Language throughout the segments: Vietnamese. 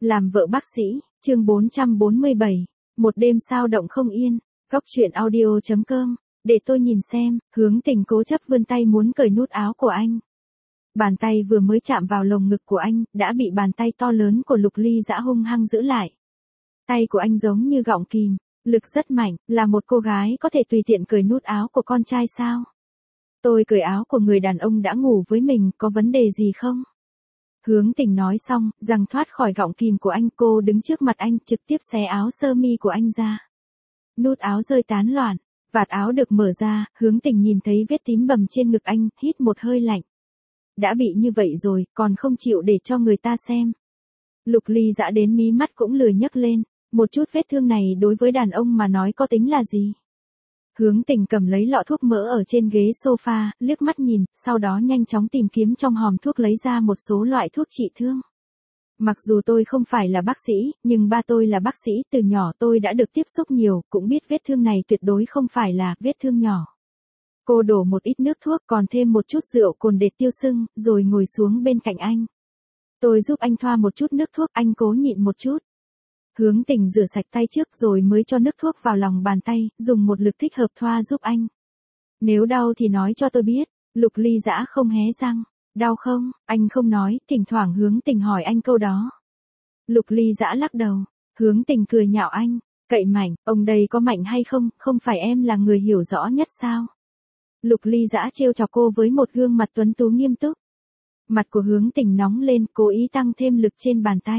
Làm vợ bác sĩ, chương 447. Một đêm sao động không yên. Góc truyện audio.com. Để tôi nhìn xem. Hướng Tình cố chấp vươn tay muốn cởi nút áo của anh. Bàn tay vừa mới chạm vào lồng ngực của anh, đã bị bàn tay to lớn của Lục Ly Dã hung hăng giữ lại. Tay của anh giống như gọng kìm, lực rất mạnh, là một cô gái có thể tùy tiện cởi nút áo của con trai sao? Tôi cởi áo của người đàn ông đã ngủ với mình, có vấn đề gì không? Hướng Tình nói xong, rằng thoát khỏi gọng kìm của anh, cô đứng trước mặt anh, trực tiếp xé áo sơ mi của anh ra. Nút áo rơi tán loạn, vạt áo được mở ra, Hướng Tình nhìn thấy vết tím bầm trên ngực anh, hít một hơi lạnh. Đã bị như vậy rồi, còn không chịu để cho người ta xem. Lục Ly Dã đến mí mắt cũng lười nhấc lên, một chút vết thương này đối với đàn ông mà nói có tính là gì. Hướng Tình cầm lấy lọ thuốc mỡ ở trên ghế sofa, liếc mắt nhìn, sau đó nhanh chóng tìm kiếm trong hòm thuốc lấy ra một số loại thuốc trị thương. Mặc dù tôi không phải là bác sĩ, nhưng ba tôi là bác sĩ, từ nhỏ tôi đã được tiếp xúc nhiều, cũng biết vết thương này tuyệt đối không phải là vết thương nhỏ. Cô đổ một ít nước thuốc còn thêm một chút rượu cồn để tiêu sưng, rồi ngồi xuống bên cạnh anh. Tôi giúp anh thoa một chút nước thuốc, anh cố nhịn một chút. Hướng Tình rửa sạch tay trước rồi mới cho nước thuốc vào lòng bàn tay, dùng một lực thích hợp thoa giúp anh. Nếu đau thì nói cho tôi biết. Lục Ly Dã không hé răng. Đau không? Anh không nói, thỉnh thoảng Hướng Tình hỏi anh câu đó. Lục Ly Dã lắc đầu. Hướng Tình cười nhạo anh. Cậy mạnh, ông đây có mạnh hay không, không phải em là người hiểu rõ nhất sao? Lục Ly Dã trêu chọc cô với một gương mặt tuấn tú nghiêm túc. Mặt của Hướng Tình nóng lên, cố ý tăng thêm lực trên bàn tay.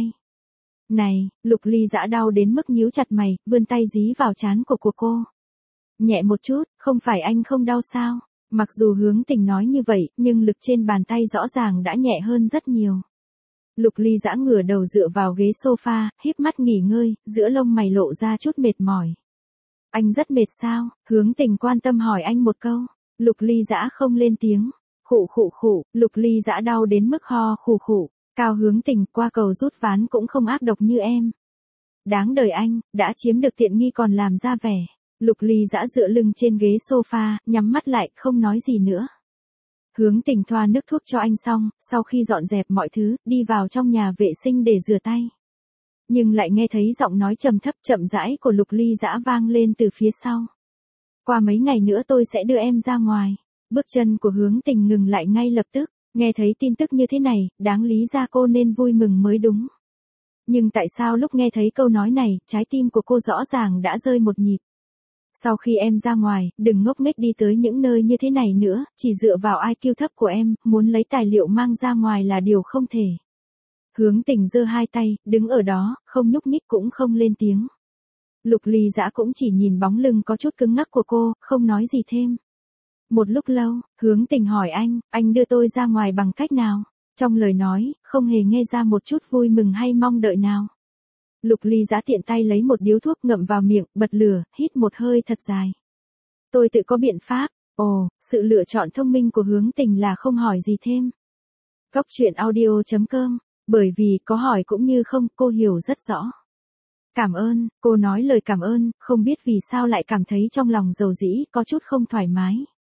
Này, Lục Ly Dã đau đến mức nhíu chặt mày, vươn tay dí vào trán của cô. Nhẹ một chút, không phải anh không đau sao? Mặc dù Hướng Tình nói như vậy, nhưng lực trên bàn tay rõ ràng đã nhẹ hơn rất nhiều. Lục Ly Dã ngửa đầu dựa vào ghế sofa, híp mắt nghỉ ngơi, giữa lông mày lộ ra chút mệt mỏi. Anh rất mệt sao? Hướng Tình quan tâm hỏi anh một câu. Lục Ly Dã không lên tiếng. Khụ khụ khụ, Lục Ly Dã đau đến mức ho khụ khụ. Cao Hướng Tình, qua cầu rút ván cũng không ác độc như em. Đáng đời anh, đã chiếm được tiện nghi còn làm ra vẻ. Lục Ly Dã dựa lưng trên ghế sofa, nhắm mắt lại, không nói gì nữa. Hướng Tình thoa nước thuốc cho anh xong, sau khi dọn dẹp mọi thứ, đi vào trong nhà vệ sinh để rửa tay. Nhưng lại nghe thấy giọng nói trầm thấp chậm rãi của Lục Ly Dã vang lên từ phía sau. Qua mấy ngày nữa tôi sẽ đưa em ra ngoài. Bước chân của Hướng Tình ngừng lại ngay lập tức. Nghe thấy tin tức như thế này, đáng lý ra cô nên vui mừng mới đúng. Nhưng tại sao lúc nghe thấy câu nói này, trái tim của cô rõ ràng đã rơi một nhịp. Sau khi em ra ngoài, đừng ngốc nghếch đi tới những nơi như thế này nữa, chỉ dựa vào IQ thấp của em, muốn lấy tài liệu mang ra ngoài là điều không thể. Hướng Tình giơ hai tay, đứng ở đó, không nhúc nhích cũng không lên tiếng. Lục Ly Dã cũng chỉ nhìn bóng lưng có chút cứng ngắc của cô, không nói gì thêm. Một lúc lâu, Hướng Tình hỏi anh đưa tôi ra ngoài bằng cách nào? Trong lời nói, không hề nghe ra một chút vui mừng hay mong đợi nào. Lục Ly Dã tiện tay lấy một điếu thuốc ngậm vào miệng, bật lửa, hít một hơi thật dài. Tôi tự có biện pháp. Ồ, sự lựa chọn thông minh của Hướng Tình là không hỏi gì thêm. Góc truyện audio.com, bởi vì có hỏi cũng như không, cô hiểu rất rõ. Cảm ơn, cô nói lời cảm ơn, không biết vì sao lại cảm thấy trong lòng dầu dĩ, có chút không thoải mái.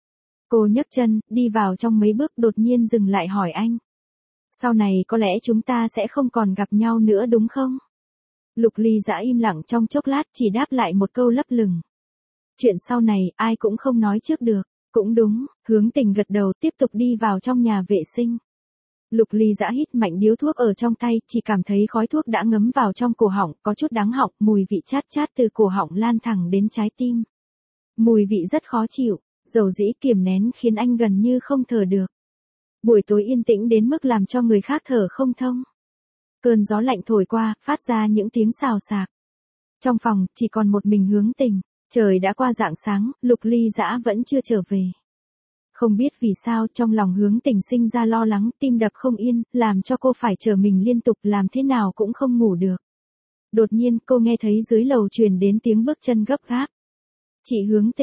Cô nhấc chân, đi vào trong mấy bước đột nhiên dừng lại hỏi anh. Sau này có lẽ chúng ta sẽ không còn gặp nhau nữa đúng không? Lục Ly Dã im lặng trong chốc lát chỉ đáp lại một câu lấp lửng. Chuyện sau này ai cũng không nói trước được. Cũng đúng, Hướng Tình gật đầu tiếp tục đi vào trong nhà vệ sinh. Lục Ly Dã hít mạnh điếu thuốc ở trong tay, chỉ cảm thấy khói thuốc đã ngấm vào trong cổ họng, có chút đắng họng, mùi vị chát chát từ cổ họng lan thẳng đến trái tim. Mùi vị rất khó chịu. Dầu dĩ kiềm nén khiến anh gần như không thở được. Buổi tối yên tĩnh đến mức làm cho người khác thở không thông. Cơn gió lạnh thổi qua, phát ra những tiếng xào xạc. Trong phòng, chỉ còn một mình Hướng Tình. Trời đã qua rạng sáng, Lục Ly Dã vẫn chưa trở về. Không biết vì sao, trong lòng Hướng Tình sinh ra lo lắng, tim đập không yên, làm cho cô phải chờ mình liên tục, làm thế nào cũng không ngủ được. Đột nhiên, cô nghe thấy dưới lầu truyền đến tiếng bước chân gấp gáp. Chị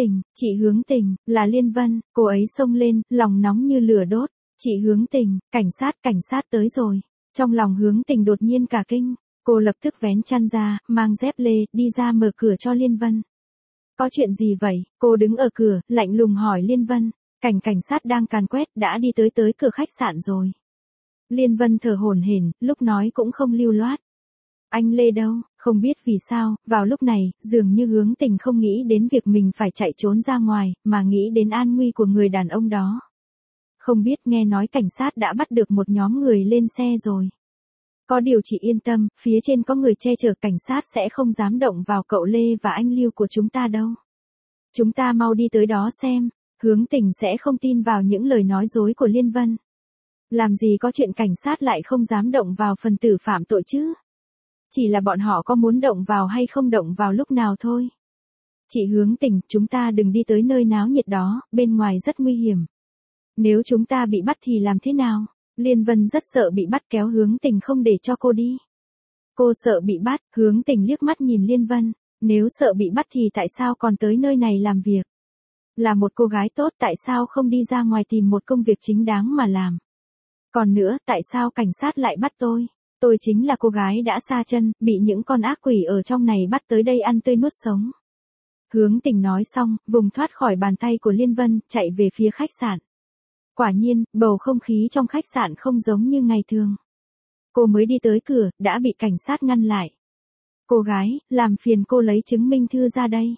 Hướng Tình, là Liên Vân, cô ấy xông lên, lòng nóng như lửa đốt. Chị Hướng Tình, cảnh sát tới rồi. Trong lòng Hướng Tình đột nhiên cả kinh, cô lập tức vén chăn ra, mang dép lê, đi ra mở cửa cho Liên Vân. Có chuyện gì vậy? Cô đứng ở cửa, lạnh lùng hỏi Liên Vân. Cảnh sát đang càn quét, đã đi tới cửa khách sạn rồi. Liên Vân thở hổn hển, lúc nói cũng không lưu loát. Anh Lê đâu? Không biết vì sao, vào lúc này, dường như Hướng Tình không nghĩ đến việc mình phải chạy trốn ra ngoài, mà nghĩ đến an nguy của người đàn ông đó. Không biết, nghe nói cảnh sát đã bắt được một nhóm người lên xe rồi. Có điều chị yên tâm, phía trên có người che chở, cảnh sát sẽ không dám động vào cậu Lê và anh Lưu của chúng ta đâu. Chúng ta mau đi tới đó xem. Hướng Tình sẽ không tin vào những lời nói dối của Liên Vân. Làm gì có chuyện cảnh sát lại không dám động vào phần tử phạm tội chứ? Chỉ là bọn họ có muốn động vào hay không động vào lúc nào thôi. Chị Hướng Tình, chúng ta đừng đi tới nơi náo nhiệt đó, bên ngoài rất nguy hiểm. Nếu chúng ta bị bắt thì làm thế nào? Liên Vân rất sợ bị bắt, kéo Hướng Tình không để cho cô đi. Cô sợ bị bắt? Hướng Tình liếc mắt nhìn Liên Vân. Nếu sợ bị bắt thì tại sao còn tới nơi này làm việc? Là một cô gái tốt, tại sao không đi ra ngoài tìm một công việc chính đáng mà làm? Còn nữa, tại sao cảnh sát lại bắt tôi? Tôi chính là cô gái đã sa chân, bị những con ác quỷ ở trong này bắt tới đây ăn tươi nuốt sống. Hướng Tình nói xong, vùng thoát khỏi bàn tay của Liên Vân, chạy về phía khách sạn. Quả nhiên, bầu không khí trong khách sạn không giống như ngày thường. Cô mới đi tới cửa, đã bị cảnh sát ngăn lại. Cô gái, làm phiền cô lấy chứng minh thư ra đây.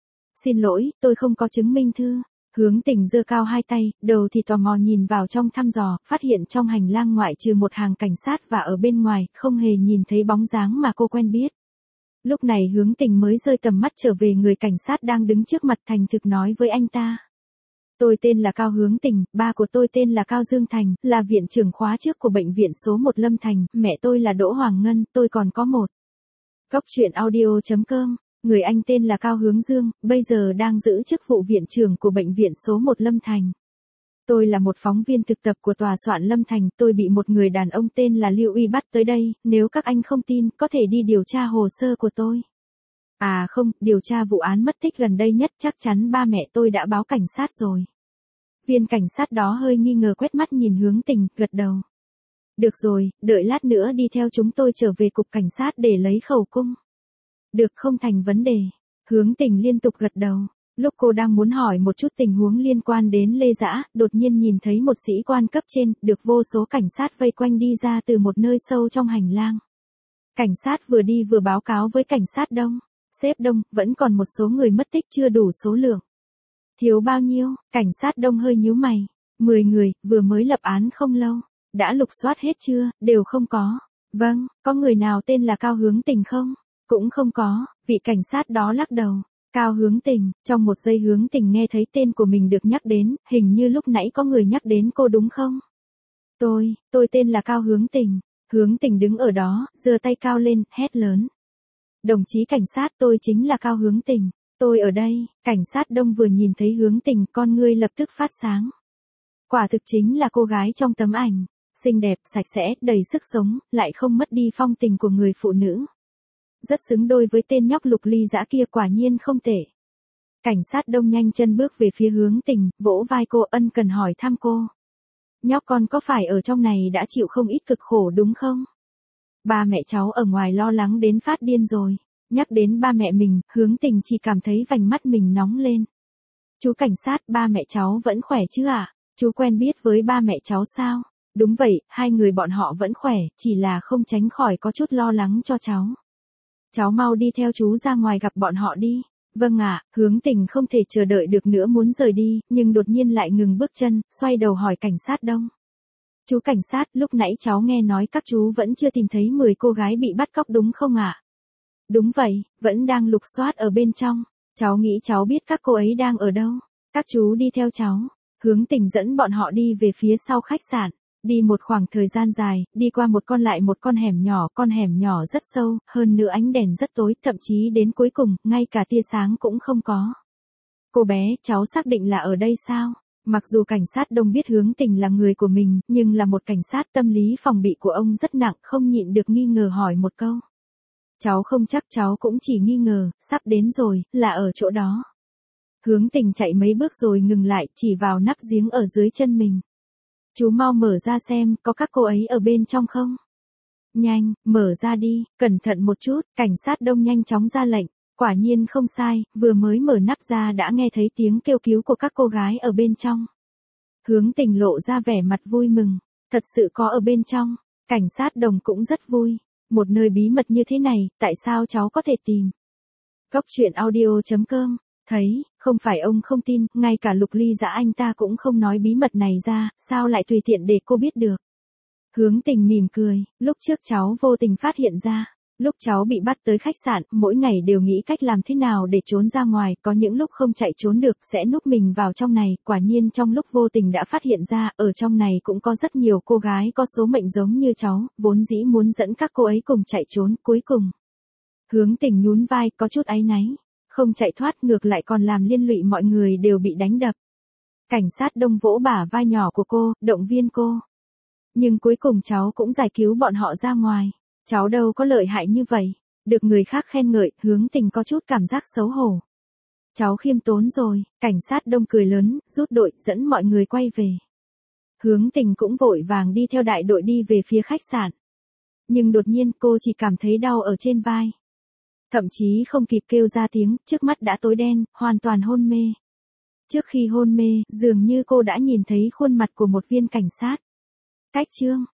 Xin lỗi, tôi không có chứng minh thư. Hướng Tình giơ cao hai tay, đầu thì tò mò nhìn vào trong thăm dò, phát hiện trong hành lang ngoại trừ một hàng cảnh sát và ở bên ngoài, không hề nhìn thấy bóng dáng mà cô quen biết. Lúc này Hướng Tình mới rơi tầm mắt trở về người cảnh sát đang đứng trước mặt, thành thực nói với anh ta. Tôi tên là Cao Hướng Tình, ba của tôi tên là Cao Dương Thành, là viện trưởng khóa trước của bệnh viện số 1 Lâm Thành, mẹ tôi là Đỗ Hoàng Ngân, tôi còn có một. Góc truyện audio.com. Người anh tên là Cao Hướng Dương, bây giờ đang giữ chức vụ viện trưởng của bệnh viện số 1 Lâm Thành. Tôi là một phóng viên thực tập của tòa soạn Lâm Thành, tôi bị một người đàn ông tên là Lưu Uy bắt tới đây, nếu các anh không tin, có thể đi điều tra hồ sơ của tôi. À không, điều tra vụ án mất tích gần đây nhất, chắc chắn ba mẹ tôi đã báo cảnh sát rồi. Viên cảnh sát đó hơi nghi ngờ quét mắt nhìn Hướng Tình, gật đầu. Được rồi, đợi lát nữa đi theo chúng tôi trở về cục cảnh sát để lấy khẩu cung. Được, không thành vấn đề. Hướng Tình liên tục gật đầu. Lúc cô đang muốn hỏi một chút tình huống liên quan đến Lê Dã, đột nhiên nhìn thấy một sĩ quan cấp trên, được vô số cảnh sát vây quanh đi ra từ một nơi sâu trong hành lang. Cảnh sát vừa đi vừa báo cáo với cảnh sát Đông. Sếp Đông, vẫn còn một số người mất tích chưa đủ số lượng. Thiếu bao nhiêu? Cảnh sát Đông hơi nhíu mày. 10 người, vừa mới lập án không lâu. Đã lục soát hết chưa? Đều không có. Vâng, có người nào tên là Cao Hướng Tình không? Cũng không có, vị cảnh sát đó lắc đầu. Cao Hướng Tình, trong một giây Hướng Tình nghe thấy tên của mình được nhắc đến, hình như lúc nãy có người nhắc đến cô đúng không? Tôi tên là Cao Hướng Tình. Hướng Tình đứng ở đó, giơ tay cao lên, hét lớn. Đồng chí cảnh sát, tôi chính là Cao Hướng Tình. Tôi ở đây. Cảnh sát Đông vừa nhìn thấy Hướng Tình, con ngươi lập tức phát sáng. Quả thực chính là cô gái trong tấm ảnh. Xinh đẹp, sạch sẽ, đầy sức sống, lại không mất đi phong tình của người phụ nữ. Rất xứng đôi với tên nhóc Lục Ly Dã kia, quả nhiên không tệ. Cảnh sát Đông nhanh chân bước về phía Hướng Tình, vỗ vai cô, ân cần hỏi thăm cô. Nhóc con có phải ở trong này đã chịu không ít cực khổ đúng không? Ba mẹ cháu ở ngoài lo lắng đến phát điên rồi. Nhắc đến ba mẹ mình, Hướng Tình chỉ cảm thấy vành mắt mình nóng lên. Chú cảnh sát, ba mẹ cháu vẫn khỏe chứ ạ? Chú quen biết với ba mẹ cháu sao? Đúng vậy, hai người bọn họ vẫn khỏe, chỉ là không tránh khỏi có chút lo lắng cho cháu. Cháu mau đi theo chú ra ngoài gặp bọn họ đi. Vâng ạ, Hướng Tình không thể chờ đợi được nữa muốn rời đi, nhưng đột nhiên lại ngừng bước chân, xoay đầu hỏi cảnh sát Đông. Chú cảnh sát, lúc nãy cháu nghe nói các chú vẫn chưa tìm thấy 10 cô gái bị bắt cóc đúng không ạ? Đúng vậy, vẫn đang lục soát ở bên trong. Cháu nghĩ cháu biết các cô ấy đang ở đâu. Các chú đi theo cháu. Hướng Tình dẫn bọn họ đi về phía sau khách sạn. Đi một khoảng thời gian dài, đi qua một con hẻm nhỏ, con hẻm nhỏ rất sâu, hơn nữa ánh đèn rất tối, thậm chí đến cuối cùng, ngay cả tia sáng cũng không có. Cô bé, cháu xác định là ở đây sao? Mặc dù cảnh sát Đông biết Hướng Tình là người của mình, nhưng là một cảnh sát, tâm lý phòng bị của ông rất nặng, không nhịn được nghi ngờ hỏi một câu. Cháu không chắc, cháu cũng chỉ nghi ngờ, sắp đến rồi, là ở chỗ đó. Hướng Tình chạy mấy bước rồi ngừng lại, chỉ vào nắp giếng ở dưới chân mình. Chú mau mở ra xem, có các cô ấy ở bên trong không? Nhanh, mở ra đi, cẩn thận một chút, cảnh sát Đông nhanh chóng ra lệnh. Quả nhiên không sai, vừa mới mở nắp ra đã nghe thấy tiếng kêu cứu của các cô gái ở bên trong. Hướng Tình lộ ra vẻ mặt vui mừng, thật sự có ở bên trong, cảnh sát Đồng cũng rất vui. Một nơi bí mật như thế này, tại sao cháu có thể tìm? Góc truyện audio.com. Thấy, không phải ông không tin, ngay cả Lục Ly Dã anh ta cũng không nói bí mật này ra, sao lại tùy tiện để cô biết được? Hướng Tình mỉm cười, lúc trước cháu vô tình phát hiện ra. Lúc cháu bị bắt tới khách sạn, mỗi ngày đều nghĩ cách làm thế nào để trốn ra ngoài, có những lúc không chạy trốn được, sẽ núp mình vào trong này, quả nhiên trong lúc vô tình đã phát hiện ra, ở trong này cũng có rất nhiều cô gái có số mệnh giống như cháu, vốn dĩ muốn dẫn các cô ấy cùng chạy trốn, cuối cùng. Hướng Tình nhún vai, có chút áy náy, không chạy thoát ngược lại còn làm liên lụy mọi người đều bị đánh đập. Cảnh sát Đông vỗ bả vai nhỏ của cô, động viên cô. Nhưng cuối cùng cháu cũng giải cứu bọn họ ra ngoài. Cháu đâu có lợi hại như vậy. Được người khác khen ngợi, Hướng Tình có chút cảm giác xấu hổ. Cháu khiêm tốn rồi, cảnh sát Đông cười lớn, rút đội, dẫn mọi người quay về. Hướng Tình cũng vội vàng đi theo đại đội đi về phía khách sạn. Nhưng đột nhiên cô chỉ cảm thấy đau ở trên vai. Thậm chí không kịp kêu ra tiếng, trước mắt đã tối đen, hoàn toàn hôn mê. Trước khi hôn mê, dường như cô đã nhìn thấy khuôn mặt của một viên cảnh sát. Cách chương